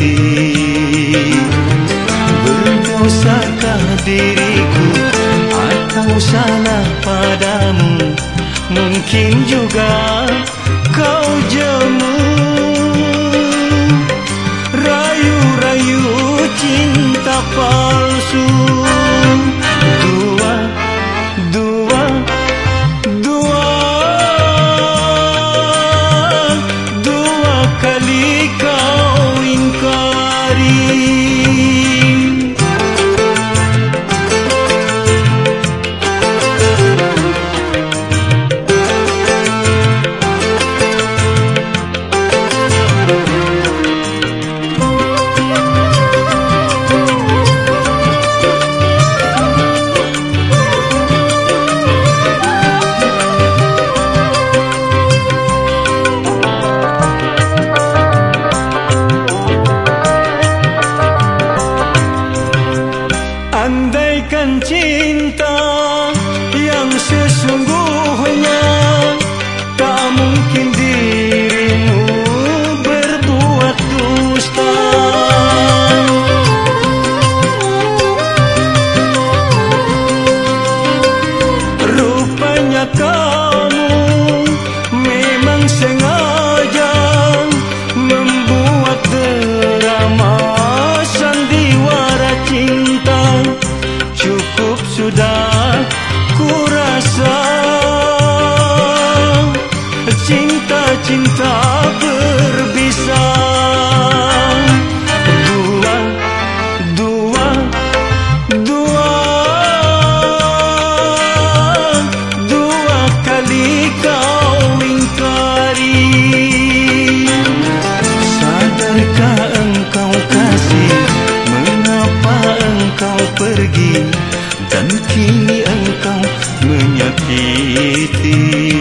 menyakiti. Berdosakah diriku atau salah padamu? Mungkin juga kau jemu. Rayu-rayu cinta palsu. Dua kali kau ingkari. Andaikan cinta yang sesungguhnya, tak mungkin dirimu berbuat dusta. Rupanya kamu memang sengaja membuat drama sandiwara cinta. Cukup sudah kurasa, cinta-cinta berbisa. Dua kali kau ingkari. Sadarkah engkau kasih, mengapa engkau pergi dan kini engkau menyakiti?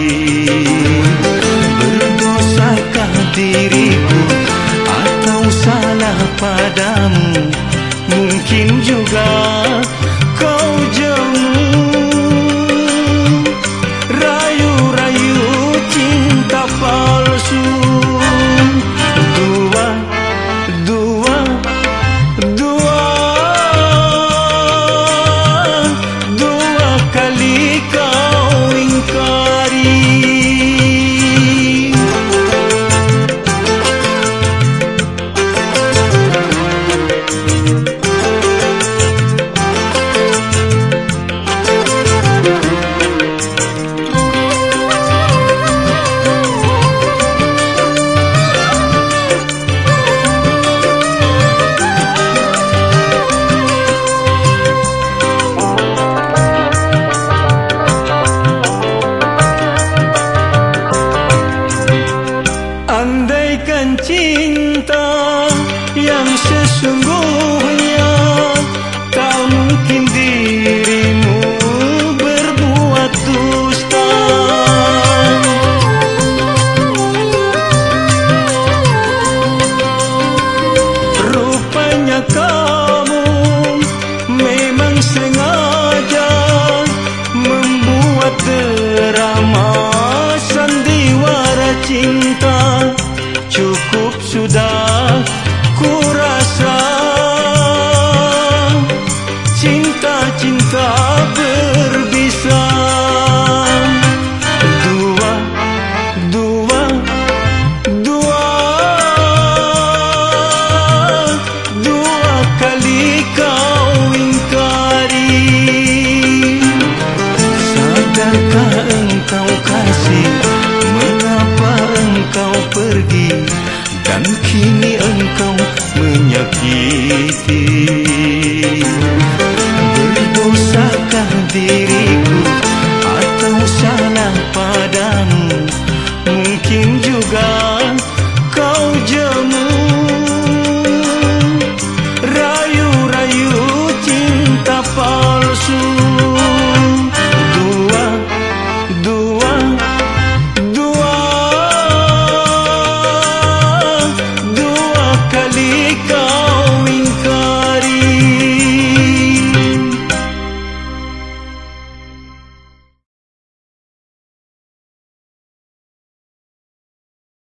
Berdosakah diriku atau salah padamu? Mungkin juga kau jemu. Rayu-rayu cinta palsu. Dua kali kau ingkari. Andaikan cinta yang sesungguhnya, tak mungkin dirimu berbuat dusta. Rupanya kamu memang sengaja membuat drama sandiwara cinta. Cukup sudah kurasa, cinta-cinta berbisa. Dua kali kau ingkari. Sadarkah engkau kasih, mengapa engkau pergi dan kini engkau menyakiti? Berdosakah diri